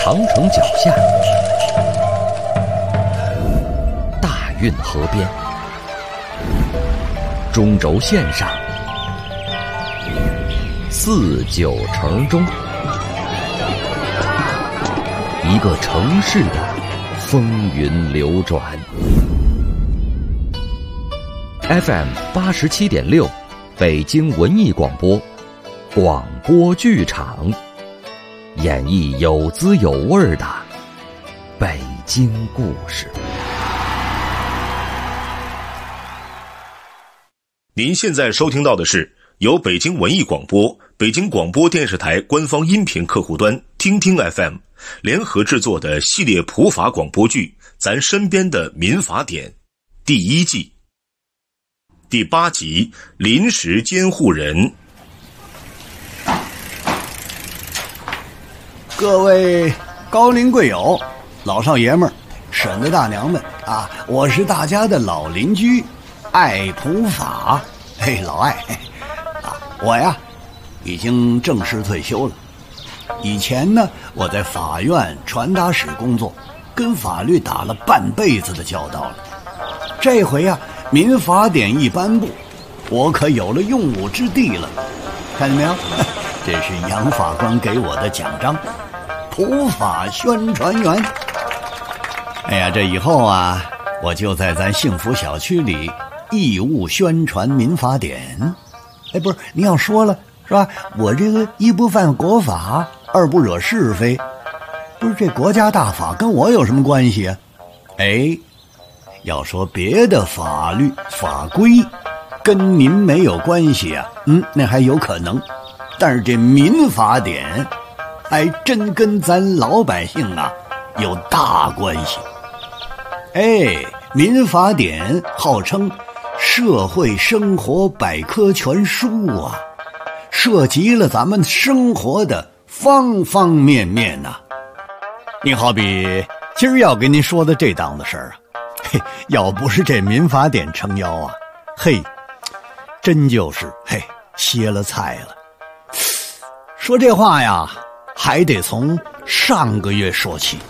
长城脚下，大运河边，中轴线上，四九城中，一个城市的风云流转。FM 87.6，北京文艺广播，广播剧场，演绎有滋有味的北京故事。 您现在收听到的是由北京文艺广播、北京广播电视台官方音频客户端听听 FM 联合制作的系列普法广播剧《咱身边的民法典》第1季第8集临时监护人。 各位高龄贵友、老少爷们儿、婶子大娘们啊，我是大家的老邻居爱普法。嘿，老爱啊，我呀已经正式退休了。以前呢，我在法院传达室工作，跟法律打了半辈子的交道了。这回呀，民法典一颁布，我可有了用武之地了。看见没有？这是杨法官给我的奖章，普法宣传员。哎呀，这以后啊，我就在咱幸福小区里义务宣传民法典。哎，不是，你要说了是吧？我这个一不犯国法，二不惹是非，不是这国家大法跟我有什么关系啊？哎，要说别的法律法规跟您没有关系啊，那还有可能，但是这民法典还真跟咱老百姓啊有大关系。哎，民法典号称社会生活百科全书啊，涉及了咱们生活的方方面面呐。你好比今儿要跟您说的这档子事儿啊，嘿，要不是这民法典撑腰啊，嘿，真就是歇了菜了。说这话呀，还得从上个月说起。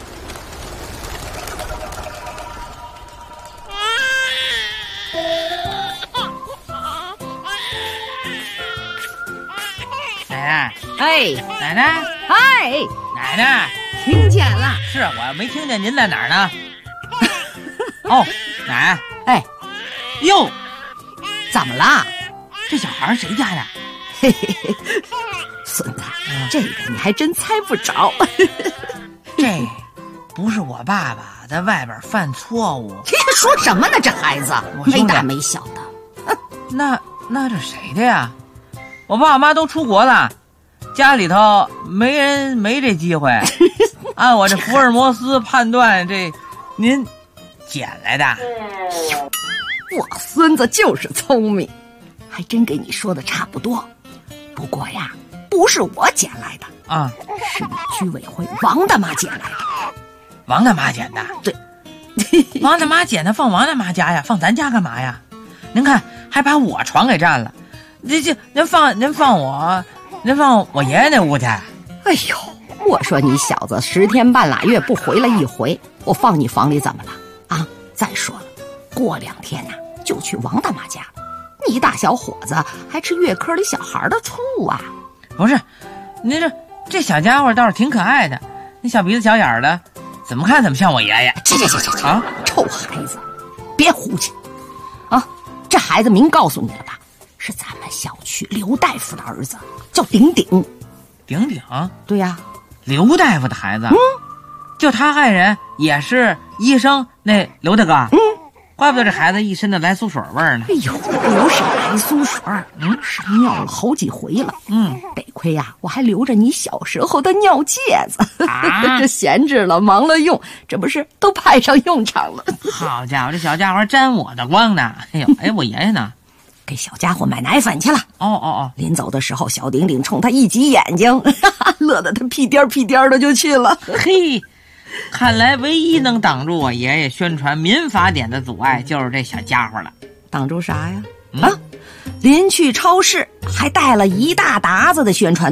哎， 奶奶， 嗨， 奶奶， 听见了？ 是我没听见您在哪儿呢？哦，奶， 哎， 哟， 怎么了？ 这小孩谁家的？ 嘿嘿嘿，孙子，这个你还真猜不着。 这不是我爸爸在外边犯错误？ 说什么呢？这孩子没大没小的。 那这谁的呀？我爸我妈都出国了，家里头没这机会。按我这福尔摩斯判断，这您捡来的。 我孙子就是聪明，还真给你说的差不多。不过呀，不是我捡来的啊， 是你居委会王大妈捡来的。 王大妈捡的？ 对。 王大妈捡的放王大妈家呀，放咱家干嘛呀？您看，还把我床给占了。您放我爷爷那屋去。 哎呦，我说你小子10天半拉月不回来一回，我放你房里怎么了啊？再说了，过2天呢就去王大妈家了。你大小伙子还吃月科里小孩的醋啊？ 不是，您这小家伙倒是挺可爱的，那小鼻子小眼的，怎么看怎么像我爷爷。 这啊，臭孩子，别胡气啊！这孩子明告诉你了吧？是咱们小区刘大夫的儿子，叫顶顶。 顶顶？ 对呀， 刘大夫的孩子。就他爱人也是医生，那刘大哥。怪不得这孩子一身的来苏水味呢。 哎呦，不是来苏水，是尿了好几回了。得亏呀，我还留着你小时候的尿戒子。这闲置了，忙了用，这不是都派上用场了。 好家伙，这小家伙沾我的光呢。哎，我爷爷呢？ 给小家伙买奶粉去了。 哦， 临走的时候，小顶顶冲他一挤眼睛，乐得他屁颠屁颠的就去了。 嘿，看来唯一能挡住我爷爷宣传民法典的阻碍，就是这小家伙了。 挡住啥呀？临去超市还带了一大沓子的宣传单，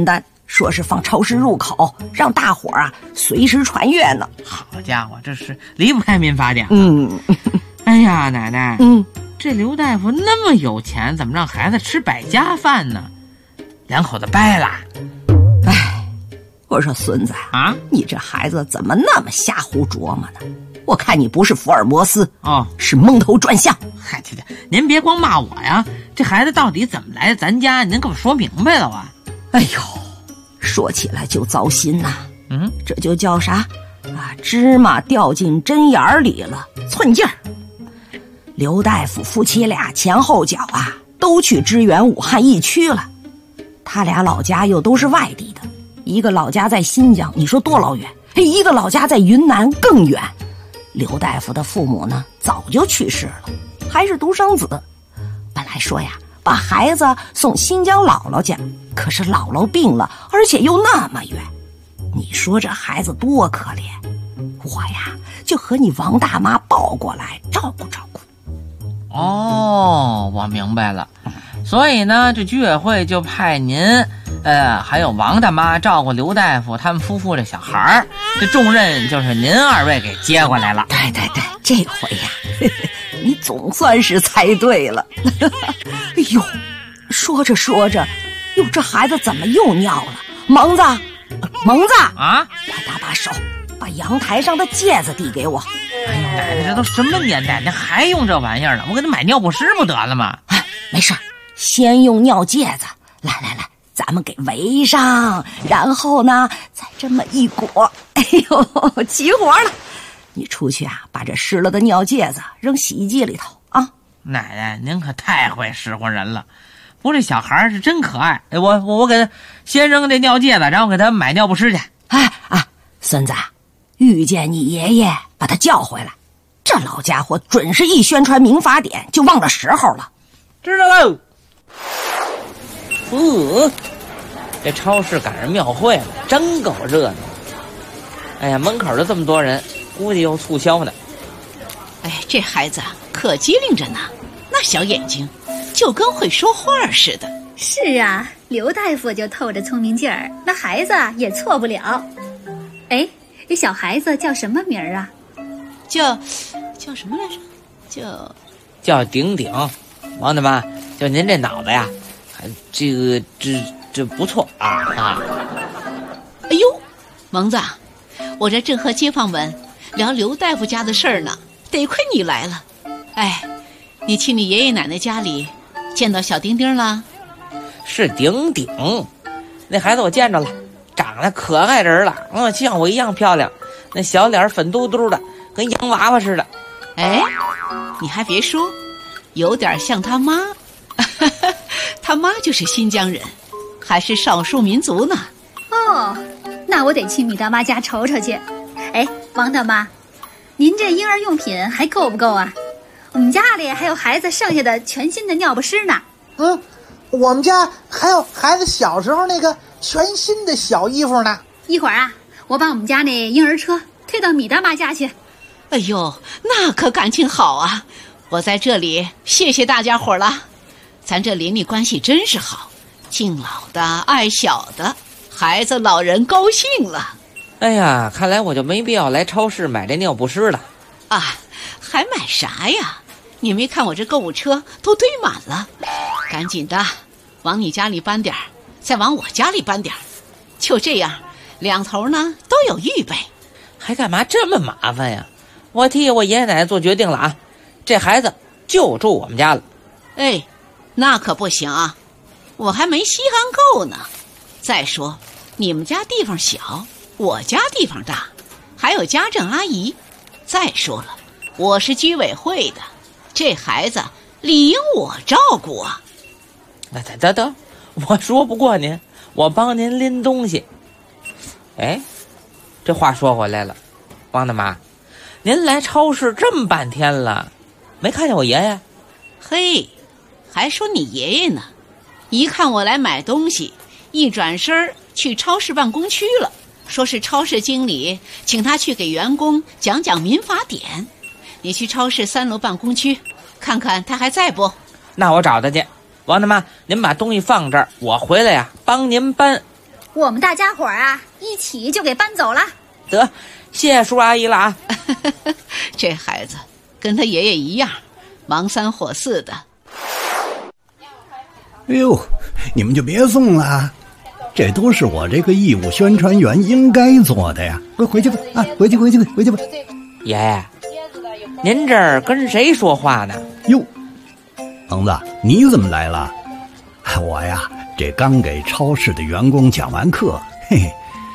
说是放超市入口，让大伙儿随时传阅呢。 好家伙，这是离不开民法典。哎呀，奶奶，这刘大夫那么有钱，怎么让孩子吃百家饭呢？两口子掰了。 哎，我说孙子啊， 你这孩子怎么那么瞎胡琢磨呢？我看你不是福尔摩斯哦， 是蒙头转向。 嗨，您别光骂我呀，这孩子到底怎么来咱家？您给我说明白了啊！ 哎呦，说起来就糟心呐。这就叫啥芝麻掉进针眼里了，寸劲儿。刘大夫夫妻俩前后脚都去支援武汉疫区了。他俩老家又都是外地的，一个老家在新疆，你说多老远；一个老家在云南，更远。刘大夫的父母呢，早就去世了，还是独生子。本来说呀，把孩子送新疆姥姥家，可是姥姥病了，而且又那么远，你说这孩子多可怜。我呀，就和你王大妈抱过来照顾照顾。 哦，我明白了。所以呢，这居委会就派您，还有王大妈照顾刘大夫他们夫妇这小孩儿，这重任就是您二位给接过来了。 对，这回呀，你总算是猜对了。哎呦，说着说着，哟，这孩子怎么又尿了？蒙子啊， 快搭把手，把阳台上的戒指递给我。 哎呦，奶奶，这都什么年代，您还用这玩意儿呢？我给他买尿不湿不得了吗？ 没事，先用尿戒指，来，咱们给围上，然后呢，再这么一裹。哎呦，齐活了！你出去把这湿了的尿戒指扔洗衣机里头啊！ 奶奶，您可太会使唤人了。不过这小孩是真可爱，我给他先扔这尿戒指，然后给他买尿不湿去。 孙子，遇见你爷爷把他叫回来。这老家伙准是一宣传民法典就忘了时候了。 知道喽。这超市赶上庙会了，真够热闹。哎呀，门口都这么多人，估计又促销呢。 哎，这孩子可机灵着呢，那小眼睛就跟会说话似的。 是啊，刘大夫就透着聪明劲儿，那孩子也错不了。哎，这小孩子叫什么名儿啊？ 叫什么来着？ 叫顶顶。王大妈，就您这脑子呀，这不错啊！ 哎呦，蒙子，我这正和街坊们聊刘大夫家的事儿呢，得亏你来了。哎，你去你爷爷奶奶家里见到小丁丁了？ 是顶顶，那孩子我见着了，长得可爱人了，像我一样漂亮，那小脸粉嘟嘟的，跟洋娃娃似的。 哎，你还别说，有点像他妈。他妈就是新疆人，还是少数民族呢。 哦，那我得去米大妈家瞅瞅去。哎，王大妈，您这婴儿用品还够不够啊？我们家里还有孩子剩下的全新的尿不湿呢。 我们家还有孩子小时候那个全新的小衣服呢。 一会儿我把我们家那婴儿车推到米大妈家去。 哎呦，那可感情好啊！我在这里谢谢大家伙了。咱这邻里关系真是好，敬老的爱小的，孩子老人高兴了。 哎呀，看来我就没必要来超市买这尿不湿了啊！还买啥呀？你没看我这购物车都堆满了，赶紧的往你家里搬点，再往我家里搬点，就这样两头呢都有预备。 还干嘛这么麻烦呀？我替我爷爷奶奶做决定了啊，这孩子就住我们家了。 哎，那可不行啊，我还没稀罕够呢。再说你们家地方小，我家地方大，还有家政阿姨。再说了，我是居委会的，这孩子理应我照顾啊。 得，我说不过您，我帮您拎东西。哎，这话说回来了，王大妈，您来超市这么半天了，没看见我爷爷？ 嘿，还说你爷爷呢，一看我来买东西，一转身去超市办公区了，说是超市经理请他去给员工讲讲民法典。你去超市3楼办公区看看他还在不？ 那我找他去。王大妈，您把东西放这儿，我回来呀帮您搬。 我们大家伙儿啊，一起就给搬走了。 得，谢谢叔阿姨了啊。 这孩子跟他爷爷一样，忙三火四的。 哎呦，你们就别送了，这都是我这个义务宣传员应该做的呀。回去吧啊，回去吧。 爷爷，您这儿跟谁说话呢？ 哟，恒子，你怎么来了？我呀，这刚给超市的员工讲完课，嘿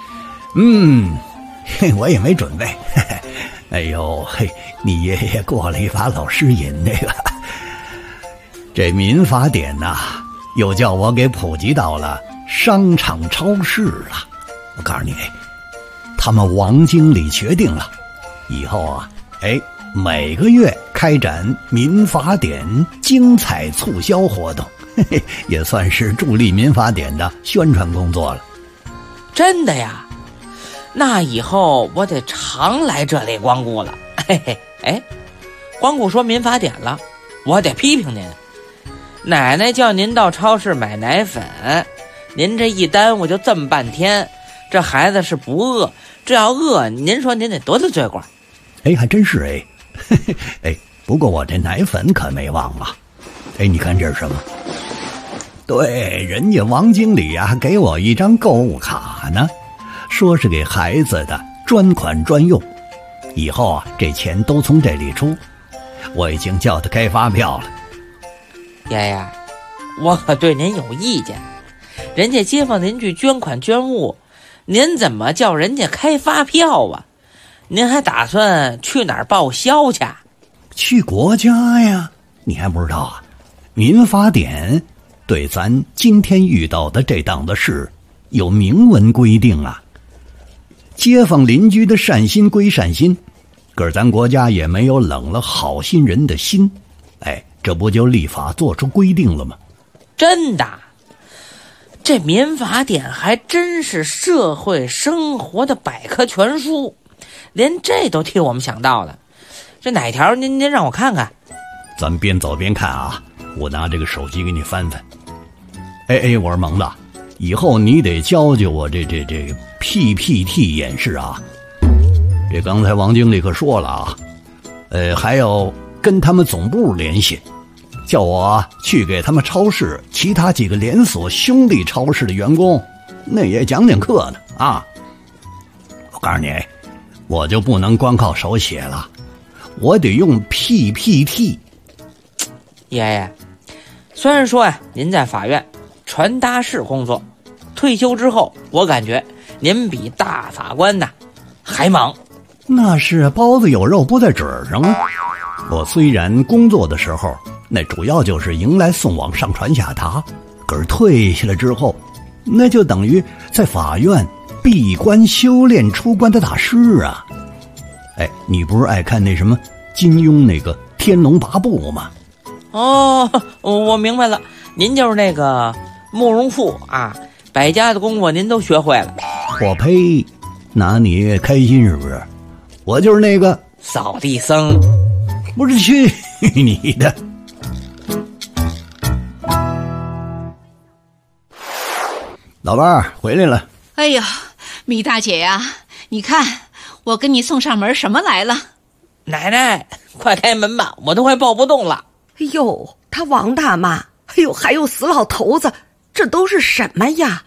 嘿，我也没准备。嘿嘿，哎呦嘿，你爷爷过了一把老师瘾那个。这民法典呐，又叫我给普及到了商场超市了。我告诉你，他们王经理决定了，以后啊，每个月开展民法典精彩促销活动，嘿嘿，也算是助力民法典的宣传工作了。 真的呀？那以后我得常来这里光顾了。嘿嘿，光顾说民法典了，我得批评您。奶奶叫您到超市买奶粉，您这一耽误就这么半天，这孩子是不饿，这要饿，您说您得多大罪过？ 还真是不过我这奶粉可没忘啊。你看这是什么？对，人家王经理啊给我一张购物卡呢，说是给孩子的专款专用，以后啊这钱都从这里出，我已经叫他开发票了。 爷爷，我可对您有意见，人家街坊邻居捐款捐物，您怎么叫人家开发票啊？您还打算去哪儿报销去？ 去国家呀，你还不知道啊？民法典对咱今天遇到的这档子事有明文规定啊。街坊邻居的善心归善心，可是咱国家也没有冷了好心人的心，这不就立法做出规定了吗？ 真的，这民法典还真是社会生活的百科全书，连这都替我们想到了。这哪条您让我看看？ 咱们边走边看啊，我拿这个手机给你翻翻。我说萌子，以后你得教教我这 PPT 演示啊。这刚才王经理可说了啊，还要跟他们总部联系，叫我去给他们超市其他几个连锁兄弟超市的员工那也讲课呢啊。我告诉你，我就不能光靠手写了，我得用 PPT。 爷爷，虽然说您在法院传达室工作，退休之后我感觉您比大法官还忙。 那是包子有肉不在褶上啊。我虽然工作的时候那主要就是迎来送往上传下达，可是退下来之后，那就等于在法院闭关修炼出关的大师啊。你不是爱看那什么金庸那个《天龙八部》吗？ 哦，我明白了，您就是那个慕容复啊，百家的功夫您都学会了。 我呸，拿你开心是不是？我就是那个扫地僧。 不是，去你的。老伴儿回来了。 哎呀，米大姐呀，你看我跟你送上门什么来了？ 奶奶，快开门吧，我都快抱不动了。 哎呦，他王大妈，还有死老头子，这都是什么呀？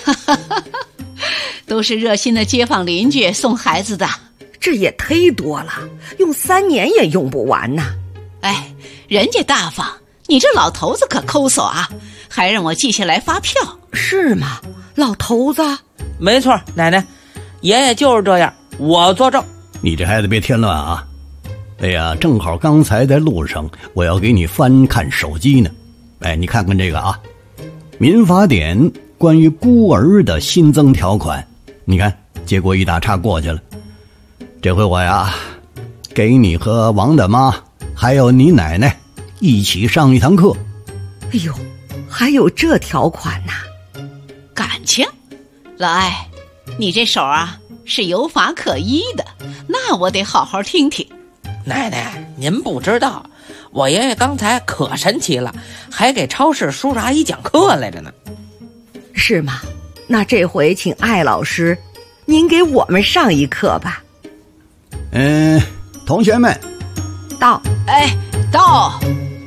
都是热心的街坊邻居送孩子的。 这也忒多了，用3年也用不完呐。 人家大方，你这老头子可抠搜啊，还让我记下来发票。 是吗？老头子？ 没错，奶奶，爷爷就是这样，我作证。 你这孩子别添乱啊。正好刚才在路上我要给你翻看手机呢。你看看这个啊，民法典关于孤儿的新增条款，你看结果一打叉过去了。这回我呀给你和王大妈还有你奶奶一起上一堂课。 还有这条款呐？ 感情老艾，你这手啊是有法可依的，那我得好好听听。 奶奶，您不知道，我爷爷刚才可神奇了，还给超市叔叔阿姨讲课来着呢。 是吗？ 那这回请艾老师，您给我们上一课吧。 同学们， 到。 到。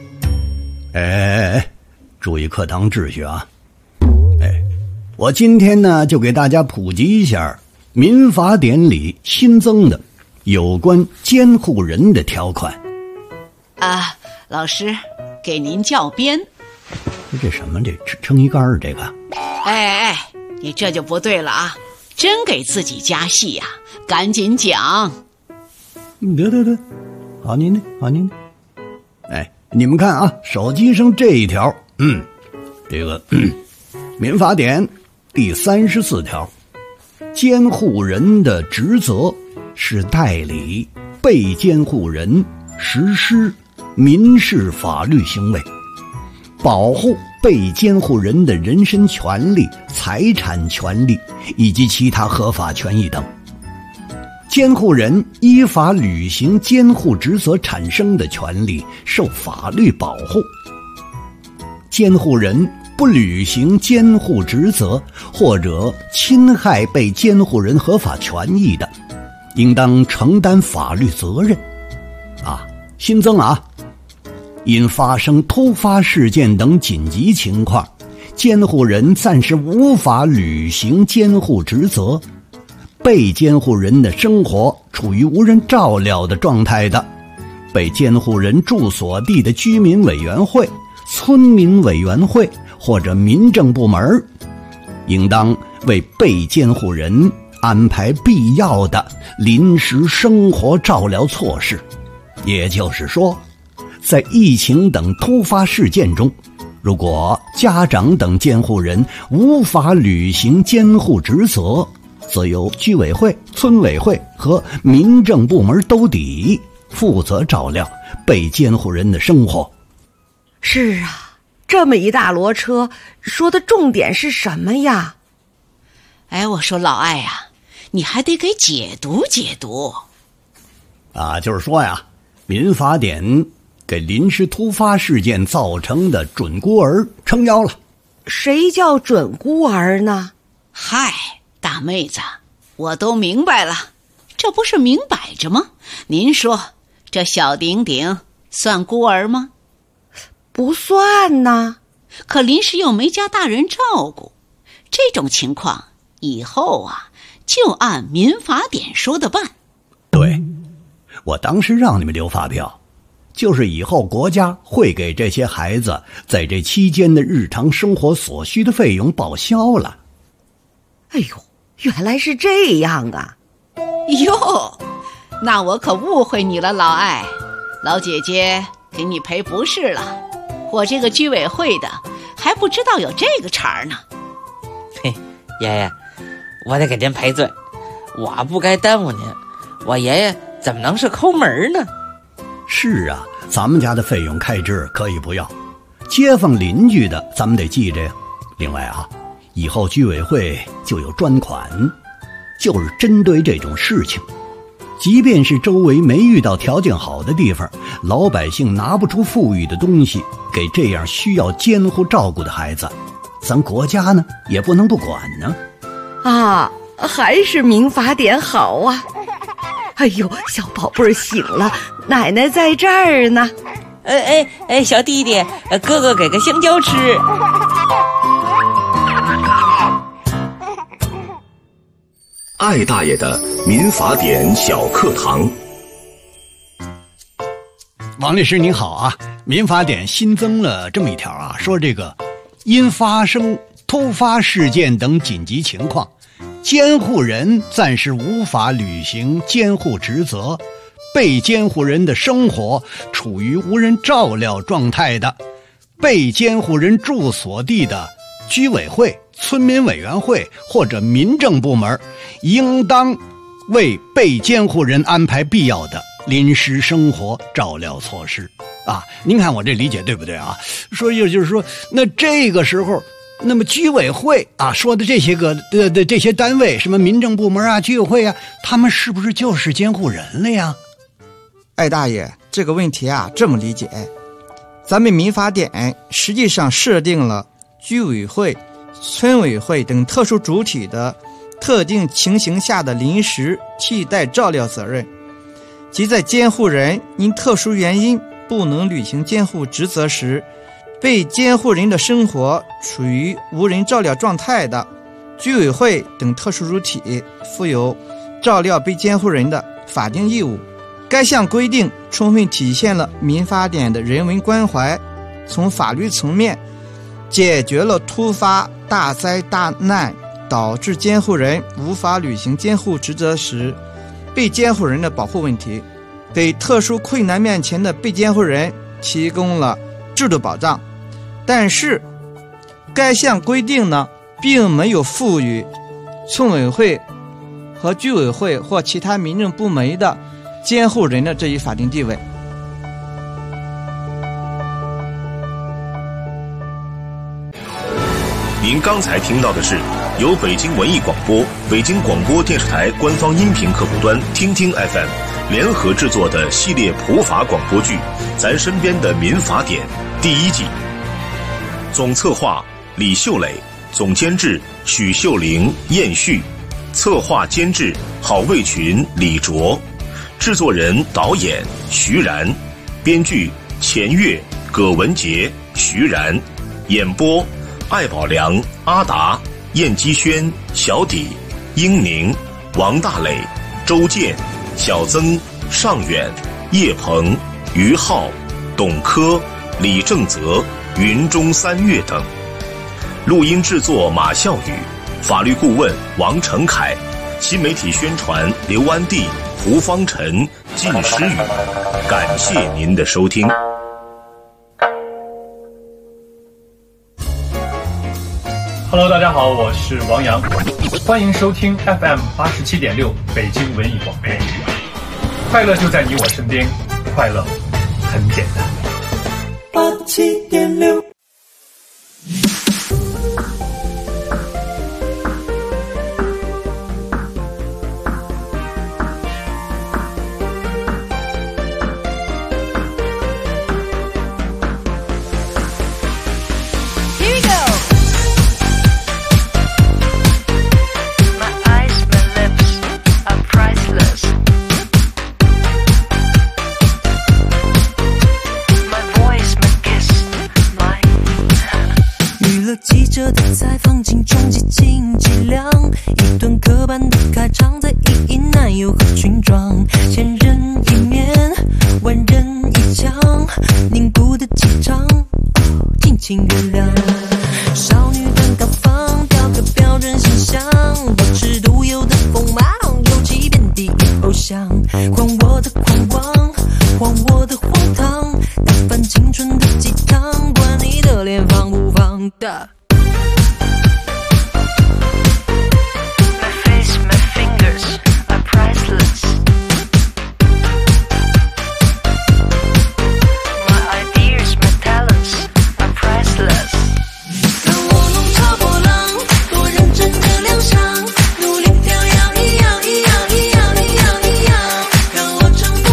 注意课堂秩序啊！我今天呢就给大家普及一下民法典里新增的有关监护人的条款。 老师，给您教鞭。 这什么？这撑一杆儿这个？ 你这就不对了啊！真给自己加戏呀，赶紧讲。 得，好您的。你们看啊，手机上这一条，民法典第34条，监护人的职责是代理被监护人实施民事法律行为，保护被监护人的人身权利、财产权利以及其他合法权益等。监护人依法履行监护职责产生的权利受法律保护。监护人不履行监护职责或者侵害被监护人合法权益的，应当承担法律责任。新增因发生突发事件等紧急情况，监护人暂时无法履行监护职责，被监护人的生活处于无人照料的状态的，被监护人住所地的居民委员会、村民委员会或者民政部门，应当为被监护人安排必要的临时生活照料措施。也就是说，在疫情等突发事件中，如果家长等监护人无法履行监护职责，则由居委会、村委会和民政部门兜底，负责照料被监护人的生活。 是啊，这么一大摞车，说的重点是什么呀？ 我说老艾你还得给解读解读。 就是说民法典给临时突发事件造成的准孤儿撑腰了。 谁叫准孤儿呢？ 大妹子，我都明白了，这不是明摆着吗？您说这小顶顶算孤儿吗？ 不算呢。 可临时又没家大人照顾，这种情况以后就按民法典说的办。 对，我当时让你们留发票，就是以后国家会给这些孩子在这期间的日常生活所需的费用报销了。 原来是这样啊！ 那我可误会你了，老艾。老姐姐给你赔不是了，我这个居委会的还不知道有这个茬呢。 爷爷，我得给您赔罪，我不该耽误您，我爷爷怎么能是抠门呢？ 是啊，咱们家的费用开支可以不要，街坊邻居的咱们得记着呀。另外以后居委会就有专款，就是针对这种事情，即便是周围没遇到条件好的地方，老百姓拿不出富裕的东西给这样需要监护照顾的孩子，咱国家呢也不能不管呢。 还是民法典好啊！小宝贝儿醒了，奶奶在这儿呢。 小弟弟，哥哥给个香蕉吃。 艾大爷的民法典小课堂。 王律师您好民法典新增了这么一条说这个因发生突发事件等紧急情况，监护人暂时无法履行监护职责，被监护人的生活处于无人照料状态的，被监护人住所地的居委会、村民委员会或者民政部门，应当为被监护人安排必要的临时生活照料措施您看我这理解对不对说就是说，那这个时候，那么居委会说的这些个的这些单位，什么民政部门居委会他们是不是就是监护人了呀？ 艾大爷，这个问题这么理解，咱们民法典实际上设定了居委会、 村委会等特殊主体的特定情形下的临时替代照料责任，即在监护人因特殊原因不能履行监护职责时，被监护人的生活处于无人照料状态的，居委会等特殊主体负有照料被监护人的法定义务。该项规定充分体现了民法典的人文关怀，从法律层面解决了突发大灾大难导致监护人无法履行监护职责时被监护人的保护问题，给特殊困难面前的被监护人提供了制度保障。但是该项规定呢，并没有赋予村委会和居委会或其他民政部门的监护人的这一法定地位。 您刚才听到的是由北京文艺广播、北京广播电视台官方音频客户端听听 FM 联合制作的系列普法广播剧《咱身边的民法典》第1季。总策划李秀磊，总监制许秀玲、燕旭，策划监制郝卫群、李卓，制作人导演徐然，编剧钱月、葛文杰、徐然，演播艾宝良、阿达、燕基轩、小底、英宁、王大磊、周健、小曾、尚远、叶鹏、于浩、董科、李正泽、云中三月等。录音制作马孝宇，法律顾问王成凯，新媒体宣传刘安娣、胡方晨、靳诗雨。感谢您的收听。 Hello， 大家好，我是王洋，欢迎收听 FM 87.6北京文艺广播。快乐就在你我身边，快乐很简单。87.6。 记者的采访，轻重几斤几两，一段刻板的开场，在意义男友和裙装，千人一面，万人一腔，凝固的气场，敬请原谅。少女的高仿，雕刻标准形象，保持独有的锋芒，尤其遍地偶像，还我的狂妄，还我的荒唐，打翻青春的鸡汤，管你的脸放不放的。成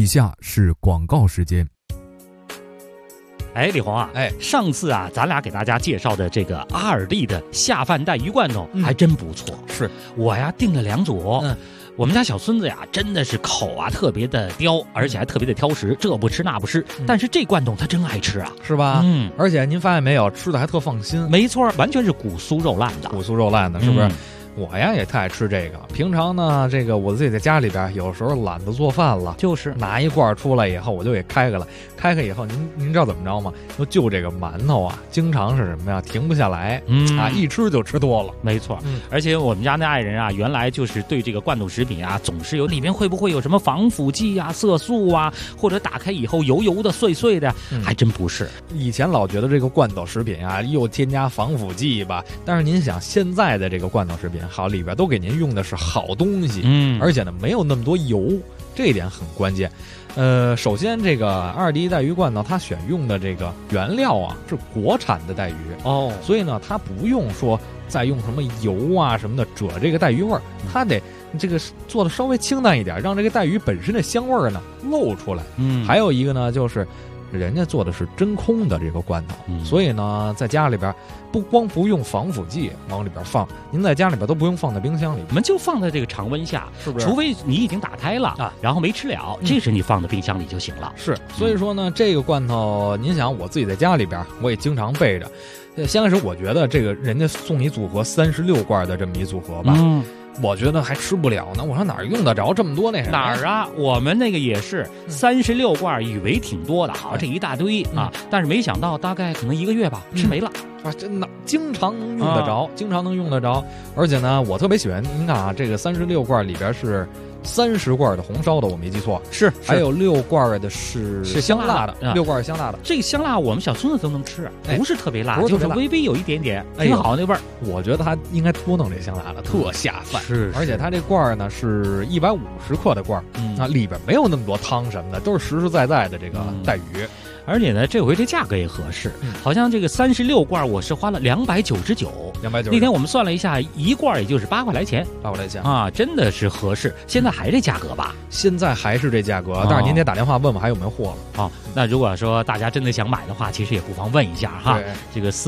下是广告时间。 哎，李红啊，上次啊，咱俩给大家介绍的这个阿尔蒂的下饭带鱼罐头还真不错。 是我呀订了2组。我们家小孙子呀，真的是口啊特别的刁，而且还特别的挑食，这不吃那不吃。但是这罐头他真爱吃啊， 是吧？而且您发现没有，吃的还特放心。 没错，完全是骨酥肉烂的， 是不是？我呀也特爱吃这个。平常呢，这个我自己在家里边，有时候懒得做饭了， 就是拿一罐出来以后，我就给开开了。开开以后，您知道怎么着吗？就这个馒头啊，经常是什么呀？停不下来，一吃就吃多了。 没错，而且我们家那爱人啊，原来就是对这个罐头食品啊，总是有里面会不会有什么防腐剂啊、色素啊，或者打开以后油油的、碎碎的，还真不是。 以前老觉得这个罐头食品啊，又添加防腐剂吧，但是您想，现在的这个罐头食品，好里边都给您用的是好东西，而且呢没有那么多油，这一点很关键。首先这个阿尔蒂带鱼罐头，它选用的这个原料啊是国产的带鱼所以呢它不用说再用什么油啊什么的遮这个带鱼味儿，它得这个做的稍微清淡一点，让这个带鱼本身的香味儿呢露出来。还有一个呢就是人家做的是真空的这个罐头，所以呢在家里边不用防腐剂往里边放，您在家里边都不用放在冰箱里， 我们就放在这个常温下， 是不是？ 除非你已经打开了啊，然后没吃了，这时你放在冰箱里就行了。 是，所以说呢，这个罐头，您想我自己在家里边我也经常备着。先开始我觉得这个人家送你组合36罐的这么一组合吧，我觉得还吃不了呢。我说哪儿用得着这么多那什么？ 哪儿啊？我们那个也是36罐，以为挺多的，好这一大堆啊，但是没想到大概可能1个月吧，吃没了。 真的经常能用得着，经常能用得着。而且呢，我特别喜欢，您看啊，这个36罐里边是30罐的红烧的，我没记错， 是还有6罐的是香辣的，6罐香辣的。 这个香辣我们小孙子都能吃，不是特别辣，就是微微有一点点，挺好那味儿。 我觉得他应该多弄这香辣的，特下饭。 是， 而且他这罐呢是150克的罐，里边没有那么多汤什么的，都是实实在在的这个带鱼。 而且呢，这回这价格也合适，好像这个36罐我是花了299。那天我们算了一下，一罐也就是8块来钱啊，真的是合适。现在还这价格吧？ 现在还是这价格，但是您得打电话问问还有没有货了。 那如果说大家真的想买的话，其实也不妨问一下哈。这个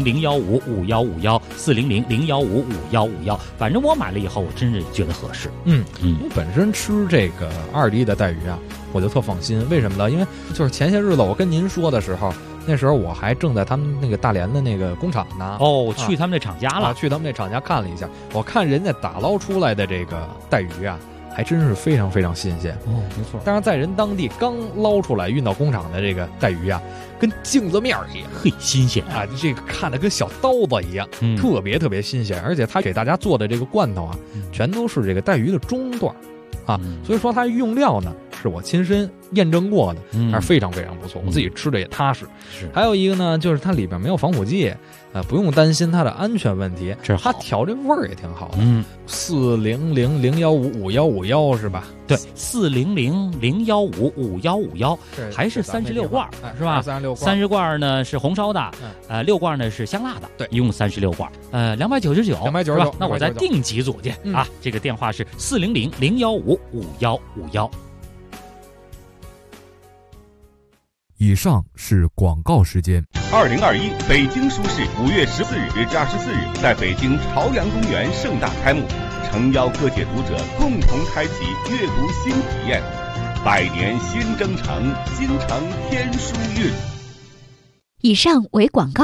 400-015-5151，400-015-5151，反正我买了以后，我真是觉得合适。 我本身吃这个阿尔蒂的带鱼啊，我就特放心。为什么呢？因为就是前些日子我跟您说的时候，那时候我还正在他们那个大连的那个工厂呢。 去他们那厂家了， 去他们那厂家看了一下，我看人家打捞出来的这个带鱼啊，还真是非常非常新鲜。 没错。 当然在人当地刚捞出来运到工厂的这个带鱼啊，跟镜子面一样， 新鲜啊！这个看着跟小刀子一样，特别特别新鲜。而且他给大家做的这个罐头啊，全都是这个带鱼的中段啊，所以说它用料呢是我亲身验证过的，还是非常非常不错。我自己吃的也踏实。还有一个呢，就是它里边没有防腐剂，不用担心它的安全问题。它调这味儿也挺好的。400-015-5151是吧？ 对，400-015-5151，还是36罐是吧？30罐呢是红烧的，6罐呢是香辣的， 对， 一共36罐，299是吧？那我再订几组去啊？这个电话是400-015-5151。 以上是广告时间。 2021北京书市5月14日至24日在北京朝阳公园盛大开幕，诚邀各界读者共同开启阅读新体验。百年新征程，新承天书韵。 以上为广告。